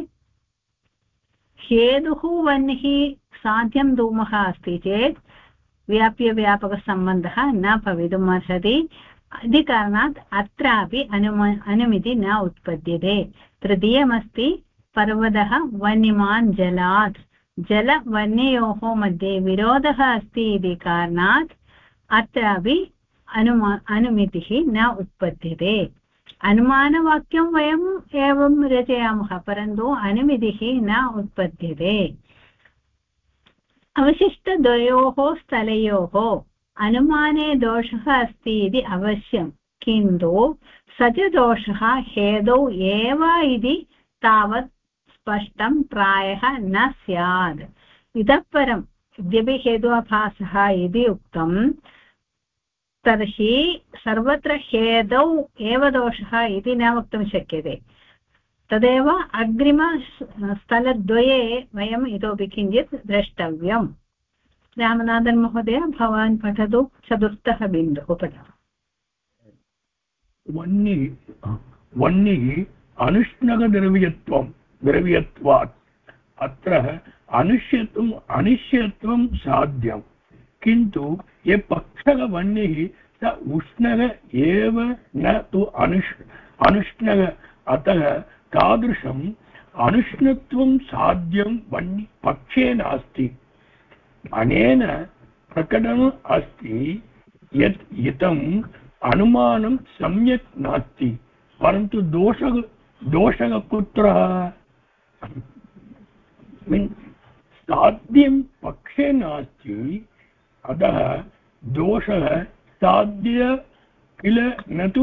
हेतुः वह्निः साध्यं धूमः अस्ति चेत् व्याप्यव्यापकसम्बन्धः न भवितुम् अर्हति। इति कारणात् अत्रापि अनुमिति न उत्पद्यते। तृतीयमस्ति पर्वतः वह्निमान् जलात्। जलवह्नयोः मध्ये विरोधः अस्ति इति कारणात् अत्रापि अनुमितिः न उत्पद्यते। अनुमानवाक्यं वयम् एवं रचयामः, परन्तु अनुमितिः न उत्पद्यते। अवशिष्टद्वयोः स्थलयोः अनुमाने दोषः अस्ति इति अवश्यं, किन्तु स च दोषः हेतौ एव इति तावत् स्पष्टं प्रायः न स्यात्। इतः परं यद्यपि हेतुभासः इति उक्तं, तर्हि सर्वत्र हेतौ एव दोषः इति न वक्तुं शक्यते। तदेव अग्रिमस्थलद्वये वयम् इतोपि किञ्चित् द्रष्टव्यम्। रामनाथन् महोदय, भवान् पठतु। चतुर्थः बिन्दुः पठतु। वह्निः अनुष्णकद्रव्यत्वात् अत्र अनिश्यत्वं साध्यं, किन्तु ये पक्षकवह्निः स उष्णः एव न तु अनुष्णः, अतः तादृशम् अनुष्णत्वं साध्यं वह्नि पक्षे नास्ति। अनेन प्रकटनम् अस्ति यत् इदम् अनुमानं सम्यक् नास्ति, परन्तु दोषः कुत्र? साध्यं पक्षे नास्ति, अतः दोषः साध्य किल न तु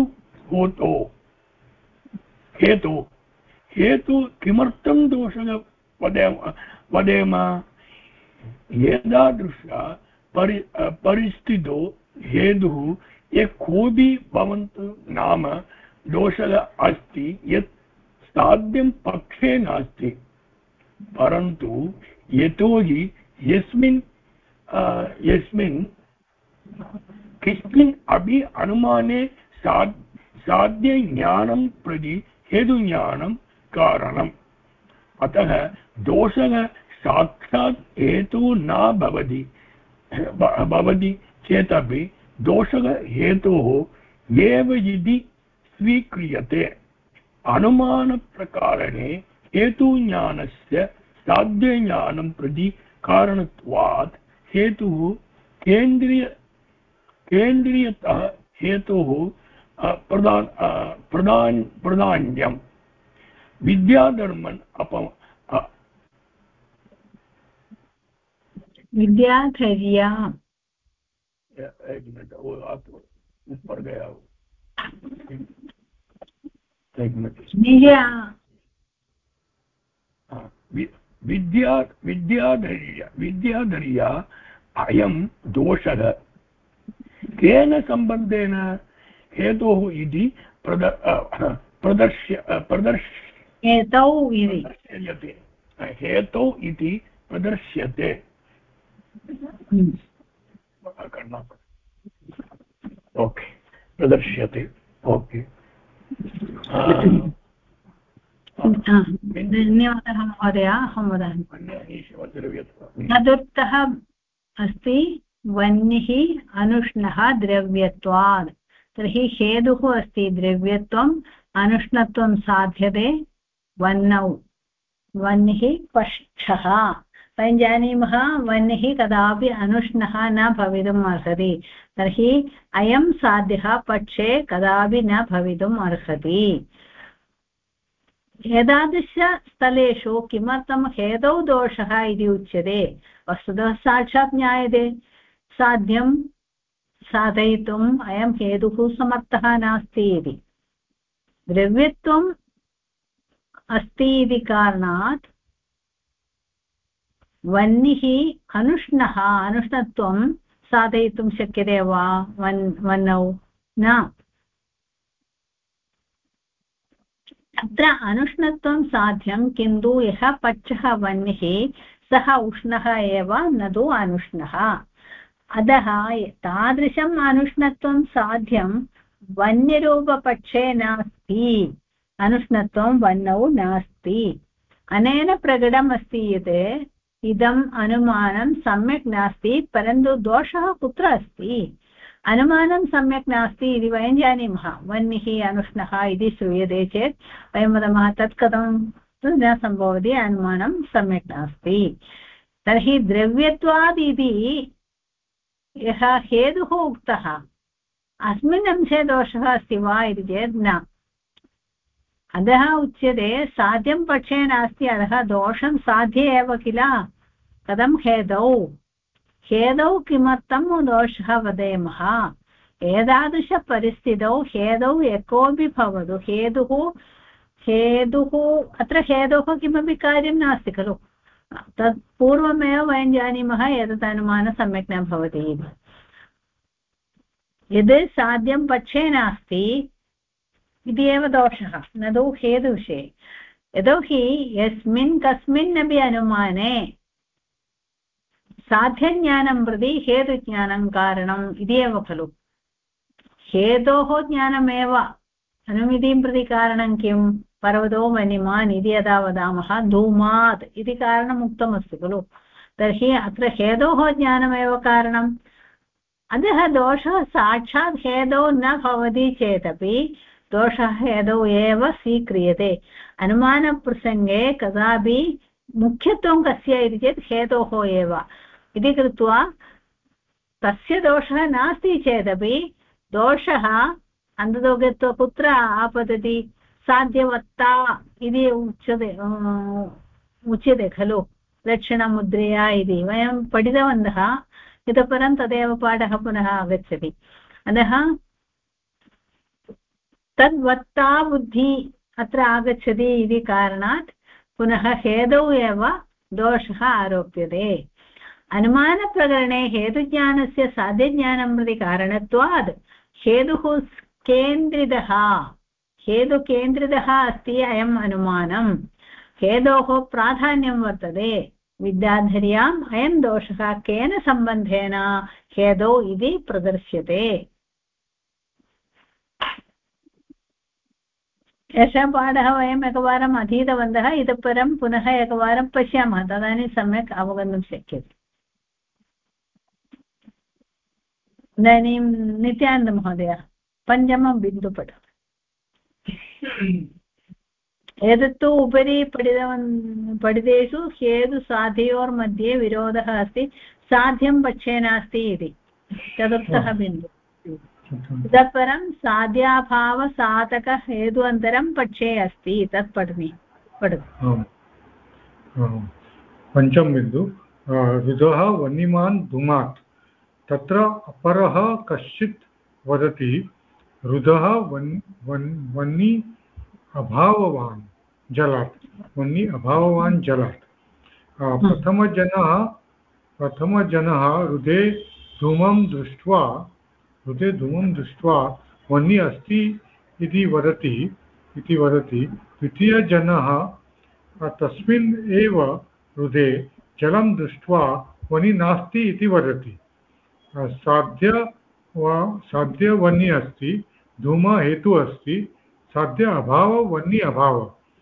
हेतु किमर्थं दोषः वदेम? एतादृश परिस्थितौ हेतुः ये कोऽपि भवन्तु नाम दोषः अस्ति यत् साध्यं पक्षे नास्ति, परन्तु यतोहि यस्मिन् कस्मिन् अपि अनुमाने साध्यज्ञानं प्रति हेतुज्ञानं कारणम्। अतः दोषः साक्षात् हेतुः न भवति चेदपि दोषः हेतोः एव इति स्वीक्रियते। अनुमानप्रकारेण हेतुज्ञानस्य साध्यज्ञानं प्रति कारणत्वात् हेतुः केन्द्रीयतः हेतोः प्रधान्यं विद्याधर्मन् विद्याधर्या। एक मिनट, वो आप ऊपर गया हो, एक मिनट। विद्याधर्या अयं दोषः केन सम्बन्धेन? हेतोः इति हेतौ इति प्रदर्श्यते। ओके, प्रदर्श्यते। ओके, धन्यवादः महोदय। अहं वदामि। चतुर्थः अस्ति वह्निः अनुष्णः द्रव्यत्वात्। तर्हि हेतुः अस्ति द्रव्यत्वम्, अनुष्णत्वं साध्यते वह्नौ। वह्निः पक्षः। वयं जानीमः वह्निः कदापि अनुष्णः न भवितुम् अर्हति। तर्हि अयं साध्यः पक्षे कदापि न भवितुम् अर्हति। एतादृशस्थलेषु किमर्थं हेतौ दोषः इति उच्यते? वस्तुतः साक्षात् ज्ञायते साध्यं साधयितुम् अयं हेतुः समर्थः नास्ति इति। द्रव्यत्वम् अस्ति इति कारणात् वह्निः अनुष्णः, अनुष्णत्वं साधयितुं शक्यते वा वह्नौ? न। अत्र अनुष्णत्वं साध्यं, किन्तु यः पक्षः वह्निः सः उष्णः एव, न तु अनुष्णः। अतः तादृशम् अनुष्णत्वं साध्यं वन्यरूपपक्षे नास्ति अनुष्णत्वं वन्यौ नास्ति अनेन प्रकटमस्ति यत् इदम् अनुमानं सम्यक् नास्ति परन्तु दोषः कुत्र अस्ति अनुमानं सम्यक् नास्ति इति वयं जानीमः वह्निः अनुष्णः इति श्रूयते चेत् वयं वदामः तत् कथं न सम्भवति अनुमानं सम्यक् नास्ति तर्हि द्रव्यत्वात् इति यः हेतुः उक्तः अस्मिन् अंशे दोषः अस्ति वा इति चेत् न अतः उच्यते साध्यं पक्षे नास्ति अतः दोषं साध्ये एव किल कथं हेतौ किमर्थं दोषः वदेमः एतादृशपरिस्थितौ हेतौ एकोऽपि भवतु हेतुः अत्र हेतोः किमपि कार्यं नास्ति खलु तत् पूर्वमेव वयं जानीमः एतत् अनुमानं सम्यक् न भवति इति यद् साध्यं पक्षे नास्ति इति एव दोषः न तु हेतुविषये यतोहि यस्मिन् कस्मिन्नपि अनुमाने साध्यज्ञानं प्रति हेतुज्ञानं कारणम् इति एव खलु हेतोः ज्ञानमेव अनुमितिं प्रति कारणं किं पर्वतो वन्यमान् इति यदा वदामः धूमात् इति कारणम् उक्तमस्ति खलु तर्हि अत्र हेतोः ज्ञानमेव कारणम् अतः दोषः साक्षात् हेतौ न भवति चेदपि दोषः हेतौ एव स्वीक्रियते अनुमानप्रसङ्गे कदापि मुख्यत्वं कस्य इति चेत् हेतोः एव इति कृत्वा तस्य दोषः नास्ति चेदपि दोषः अन्ततो गत्वा कुत्र आपतति साध्यवत्ता इति उच्यते खलु लक्षणमुद्रया इति वयं पठितवन्तः इतः परं तदेव पाठः पुनः आगच्छति अतः तद्वत्ता बुद्धि अत्र आगच्छति इति कारणात् पुनः हेतौ एव दोषः आरोप्यते अनुमानप्रकरणे हेतुज्ञानस्य साध्यज्ञानं प्रति कारणत्वात् हेतुः हेतुकेन्द्रितः अस्ति अयम् अनुमानम् हेतोः प्राधान्यं वर्तते विद्याधर्याम् अयं दोषः केन सम्बन्धेन हेतौ इति प्रदर्श्यते एषः पाठः वयम् एकवारम् अधीतवन्तः इतः परं पुनः एकवारं पश्यामः तदानीं सम्यक् अवगन्तुं शक्यते इदानीं नित्यानन्दमहोदय पञ्चमं बिन्दुपठ एतत्तु उपरि पठितेषु हेतुसाध्ययोर्मध्ये विरोधः अस्ति साध्यं पक्षे नास्ति इति चतुर्थः बिन्दुः इतः परं साध्याभावसाधकहेतुअन्तरं पक्षे अस्ति तत् पठतु पञ्चम बिन्दु रुदः वह्निमान् धूमात् तत्र अपरः कश्चित् वदति रुदः वह्नि अभाववान् जलात् प्रथमजनः रुदे धूमं दृष्ट्वा वह्नि अस्ति इति वदति द्वितीयजनः तस्मिन् एव रुदे जलं दृष्ट्वा वह्नि नास्ति इति वदति साध्य वह्नि अस्ति धूम हेतु अस्ति साध्य अभाव वह्नि अभाव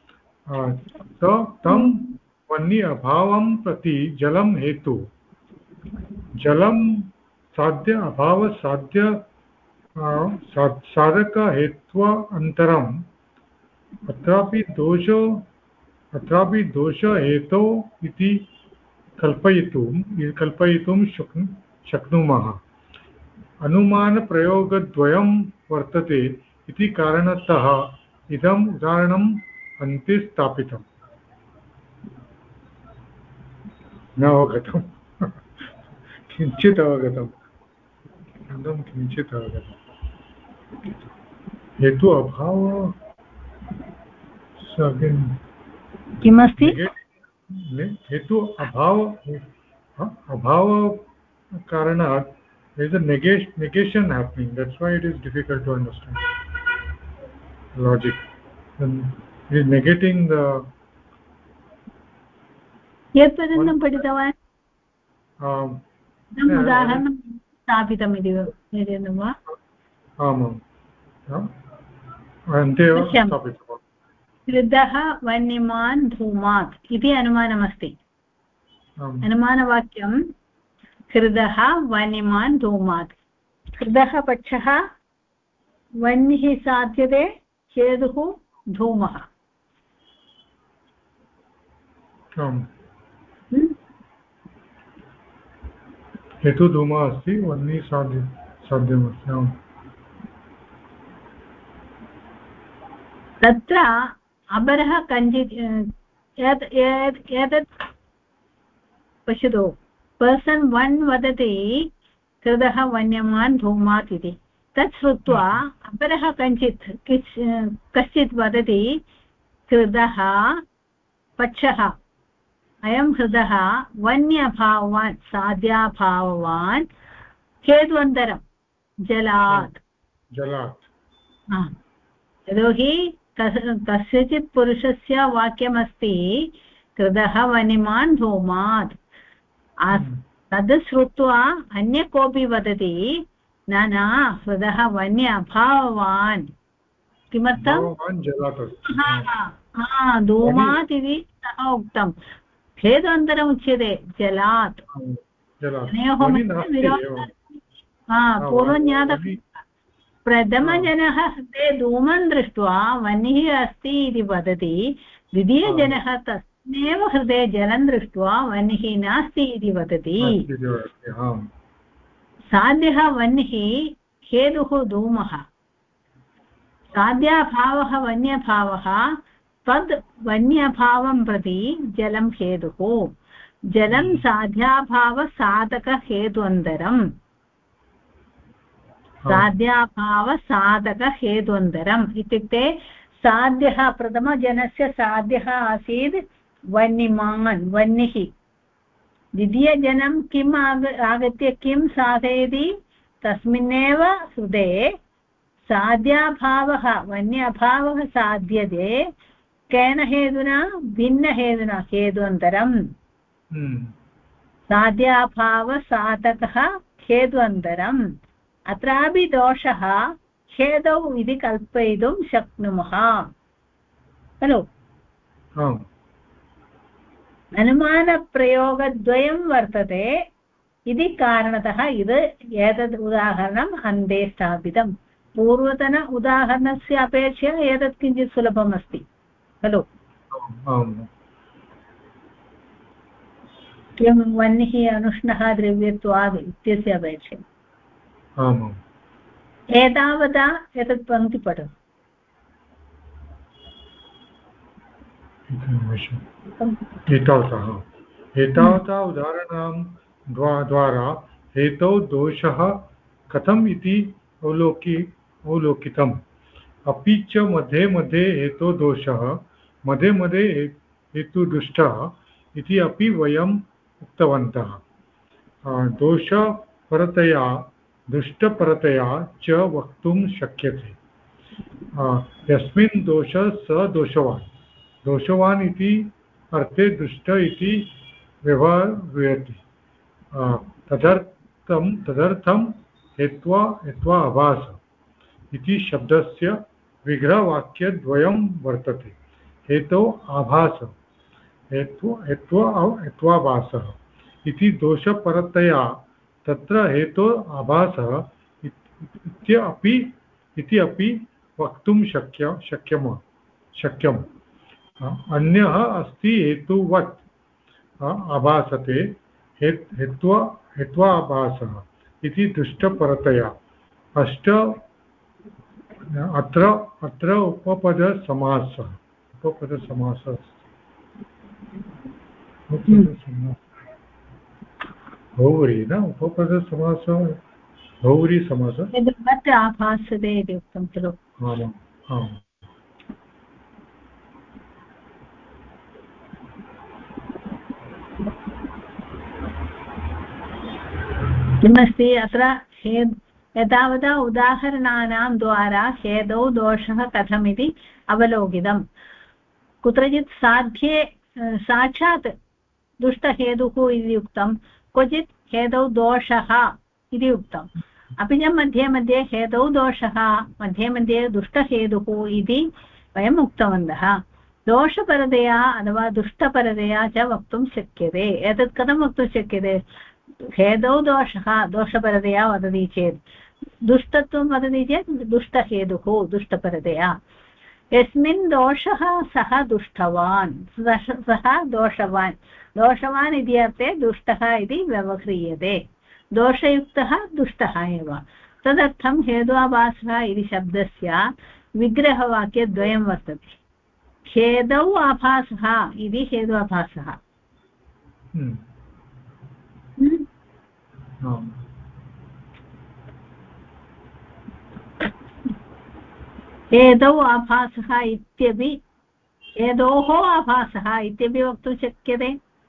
तं वह्नि अभावं प्रति जलं हेतु जलं साध्य अभाव साध्य साधक हेत्व अन्तरम् अत्रापि दोष हेतौ इति कल्पयितुं शक्नुमः अनुमानप्रयोगद्वयं वर्तते इति कारणतः इदम् उदाहरणम् अन्ते स्थापितम् न अवगतम् किञ्चित् अवगतम् हेतु अभाव किमस्ति हेतु अभाव कारणात् there is a negation happening. That's why it is difficult to understand logic. And it is negating the यत् पर्यन्तं पठितवान् उदाहरणं स्थापितमिति वदति वा? आमाम् अन्ते एव स्थापितवान्। क्रुद्धः वह्निमान् धूमात् इति अनुमानमस्ति। अनुमानवाक्यं क्रुद्धः वह्निमान् धूमात्। क्रुद्धः पक्षः, वह्निः साध्यते, केतुः धूमः। हेतु धूमः अस्ति, वह्निः साध्यमस्ति। तत्र अपरः कञ्चित् एतत् पश्यतु, पर्सन् वन् वदति क्रुद्धः वन्यमान् धूमात् इति। तत् श्रुत्वा अपरः कश्चित् वदति क्रुद्धः पक्षः, अयं क्रुद्धः वन्यभावान् साध्याभावान् हेत्वन्तरं जलात्। यतोहि कस्यचित् पुरुषस्य वाक्यमस्ति क्रुद्धः वह्निमान् धूमात्। तद् श्रुत्वा अन्य कोऽपि वदति न क्रुद्धः वह्नि अभावान्। किमर्थं? धूमात् इति सः उक्तं। भेदान्तरम् उच्यते जलात्। पूर्वज्ञातः प्रथमजनः ते धूमं दृष्ट्वा वह्निः अस्ति इति वदति, द्वितीयजनः तस्मिन्नेव हृदये जलं दृष्ट्वा वह्निः नास्ति इति वदति। साध्यः वह्निः, हेतुः धूमः। साध्याभावः वन्यभावः, तद् वन्यभावं प्रति जलं हेतुः। जलं साध्याभावसाधकहेत्वन्तरम्। साध्याभावसाधकहेत्वन्तरम् इत्युक्ते साध्यः, प्रथमजनस्य साध्यः आसीत् वह्निमान्, वह्निः। द्वितीयजनं किम् आगत्य किं साधयति? तस्मिन्नेव हृदये साध्याभावः वन्यभावः साध्यते। केन हेतुना? भिन्नहेतुना, हेत्वन्तरम्। साध्याभावसाधकः हेत्वन्तरम्। अत्रापि दोषः हेतौ इति कल्पयितुं शक्नुमः खलु। अनुमानप्रयोगद्वयं वर्तते इति कारणतः एतद् उदाहरणम् अन्ते स्थापितं। पूर्वतन उदाहरणस्य अपेक्षया एतत् किञ्चित् सुलभम् अस्ति खलु। किं वह्निः अनुष्णः द्रव्यत्वात् इत्यस्य अपेक्षया। एतावता एतत् पङ्क्ति पठतु। एतावता उदाहरणां द्वारा हेतौ दोषः कथम् इति अवलोकितम्। अपि च मध्ये मध्ये हेतौ दोषः, मध्ये मध्ये हेतुदुष्टः इति अपि वयम् उक्तवन्तः। दोषपरतया दुष्टपरतया च वक्तुं शक्यते। यस्मिन् दोषः स दोषवान्, दोषवान् इति अर्थे दुष्ट इति व्यवह्रियते। तदर्थं हेत्वा आभास इति शब्दस्य विग्रहवाक्यद्वयं वर्तते। हेतौ आभास, हेत्वाभासः इति दोषपरतया, तत्र हेतो आभासः इति अपि वक्तुं शक्यम्। अन्यः अस्ति हेतुवत् आभासते, हेत्वाभासः इति दुष्टपरतया। अत्र उपपदसमासः बहुव्रीहि न उपपदसमासः, बहुव्रीहि समासः। यद्वत् आभासते इति उक्तं खलु। किमस्ति अत्र? एतावता उदाहरणानां द्वारा हेतौ दोषः कथमिति अवलोकितम्। कुत्रचित् साध्ये साक्षात् दुष्टहेतुः इति उक्तं, क्वचित् हेतौ दोषः इति उक्तम् अपि च मध्ये मध्ये हेतौ दोषः मध्ये मध्ये दुष्टहेतुः इति वयम् उक्तवन्तः दोषपरतया अथवा दुष्टपरतया च वक्तुं शक्यते एतत् कथं वक्तुं शक्यते हेतौ दोषः दोषपरतया वदति चेत् दुष्टत्वं वदति चेत् दुष्टहेतुः दुष्टपरतया यस्मिन् दोषः सः दुष्टवान् सः दोषवान् दोषवान् इति अर्थे दुष्टः इति व्यवह्रियते दोषयुक्तः दुष्टः एव तदर्थं हेत्वाभासः इति शब्दस्य विग्रहवाक्यद्वयं वर्तते हेतौ आभासः इति हेत्वाभासः हेतौ आभासः इत्यपि हेतोः आभासः इत्यपि वक्तुं शक्यते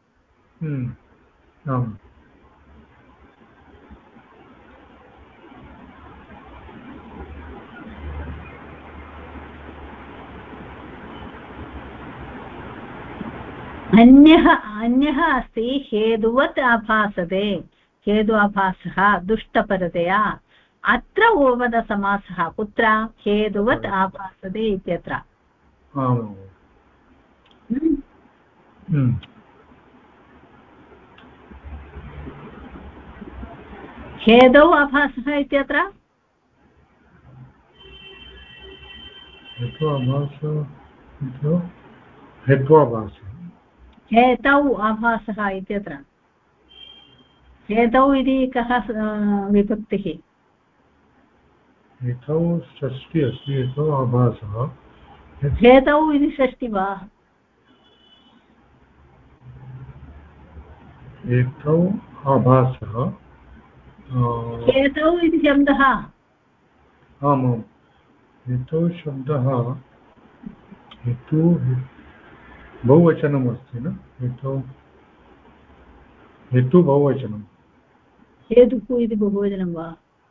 अन्यः अस्ति हेतुवत् आभासते हेतु आभासः दुष्टपरतया अत्र ओवदसमासः कुत्र हेतुवत् आभासते इत्यत्र हेतौ आभासः इत्यत्र हेतौ आभासः इत्यत्र हेतौ इति कः विभक्तिः हेतौ षष्ठी अस्ति हेतौ आभासः हेतौ इति षष्ठी वा हेतौ आभासः हेतौ इति शब्दः आमां हेतौ शब्दः हेतु बहुवचनम् अस्ति न हेतु बहुवचनं हेतुः इति बहुवचनं वा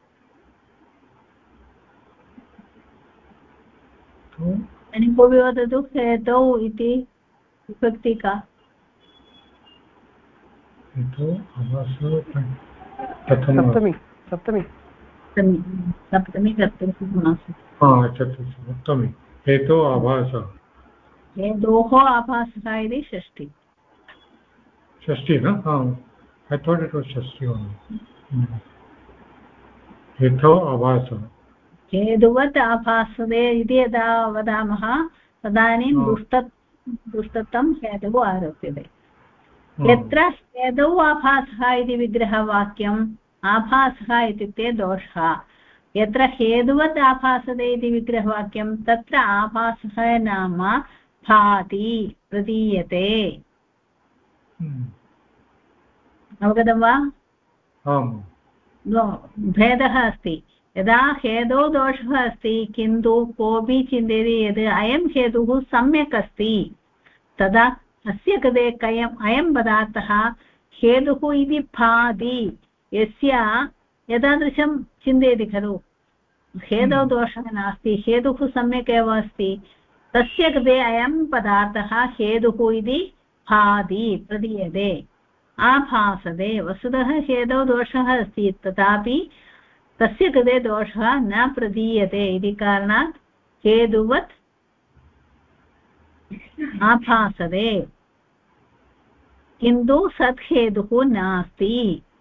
इदानीं कोऽपि वदतु हेतौ इति विभक्ति का हेतौ आभासः सप्तमी सप्तमी सप्तमी सप्तमी हेतौ आभासः हेतोः आभासः इति षष्ठी षष्ठी न I thought it was Shashthi only हेतौ आभासः हेतुवत् आभासते इति यदा वदामः तदानीं दुष्टत्वं हेतुः आरोप्यते यत्र हेतौ आभासः इति विग्रहवाक्यम् आभासः इत्युक्ते दोषः यत्र हेतुवत् आभासते इति विग्रहवाक्यं तत्र आभासः नाम भाति प्रतीयते अवगतं वा भेदः अस्ति यदा हेतौ दोषः अस्ति किन्तु कोऽपि चिन्तयति यत् अयं हेतुः सम्यक् अस्ति तदा अस्य कृते अयं पदार्थः हेतुः इति भाति यस्य एतादृशं चिन्तयति खलु हेतौ दोषः नास्ति हेतुः सम्यक् एव अस्ति तस्य कृते अयं पदार्थः हेतुः इति भाति प्रतीयते आभासते वस्तुतः हेतौ दोषः अस्ति तथापि तस्य कृते दोषः न प्रतीयते इति कारणात् हेतुवत् आभासते किन्तु सत् हेतुः नास्ति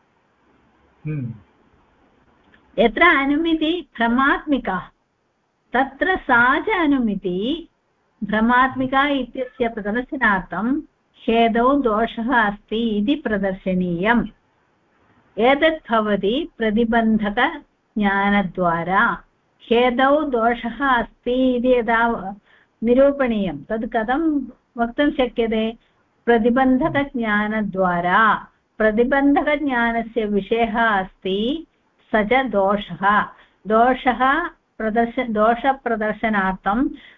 यत्र अनुमिति भ्रमात्मिका तत्र सा च अनुमिति भ्रमात्मिका इत्यस्य प्रदर्शनार्थं हेतौ दोषः अस्ति इति प्रदर्शनीयम् एतत् भवति प्रतिबन्धकज्ञानद्वारा हेतौ दोषः अस्ति इति यदा निरूपणीयं तद् कथं वक्तुं शक्यते प्रतिबन्धकज्ञानद्वारा प्रतिबन्धकज्ञानस्य विषयः अस्ति स च दोषप्रदर्शनार्थं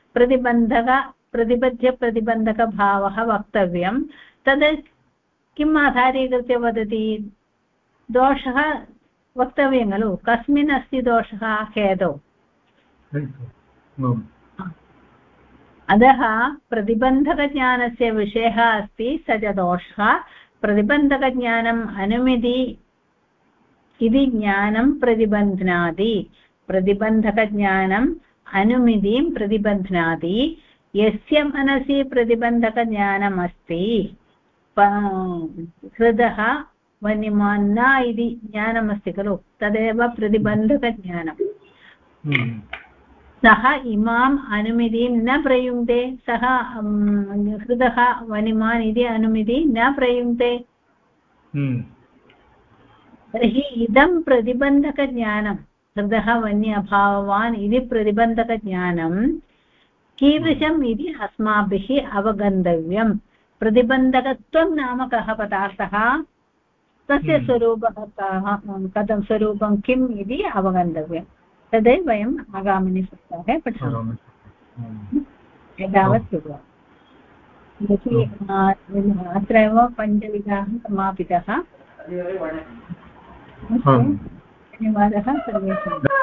प्रतिबन्धकभावः वक्तव्यं तद् किम् आधारीकृत्य वदति दोषः वक्तव्यं खलु कस्मिन् अस्ति दोषः हेतौ अतः प्रतिबन्धकज्ञानस्य विषयः अस्ति स च दोषः प्रतिबन्धकज्ञानम् अनुमिति इति ज्ञानं प्रतिबध्नाति प्रतिबन्धकज्ञानम् अनुमितिं प्रतिबध्नाति यस्य मनसि प्रतिबन्धकज्ञानम् अस्ति हृदः वन्यमान् न इति ज्ञानमस्ति खलु तदेव प्रतिबन्धकज्ञानम् सः इमाम् अनुमितिं न प्रयुङ्क्ते सः हृदः वनिमान् इति अनुमिति न प्रयुङ्क्ते तर्हि इदं प्रतिबन्धकज्ञानं हृदः वन्य अभाववान् इति प्रतिबन्धकज्ञानं कीदृशम् इति अस्माभिः अवगन्तव्यं प्रतिबन्धकत्वं नाम कः पदार्थः तस्य स्वरूपः कथं स्वरूपं किम् इति अवगन्तव्यं तदेव वयम् आगामिनि सप्ताहे पठामः एतावत् अत्र एव पञ्चविधाः समापितः धन्यवादः सर्वेषाम्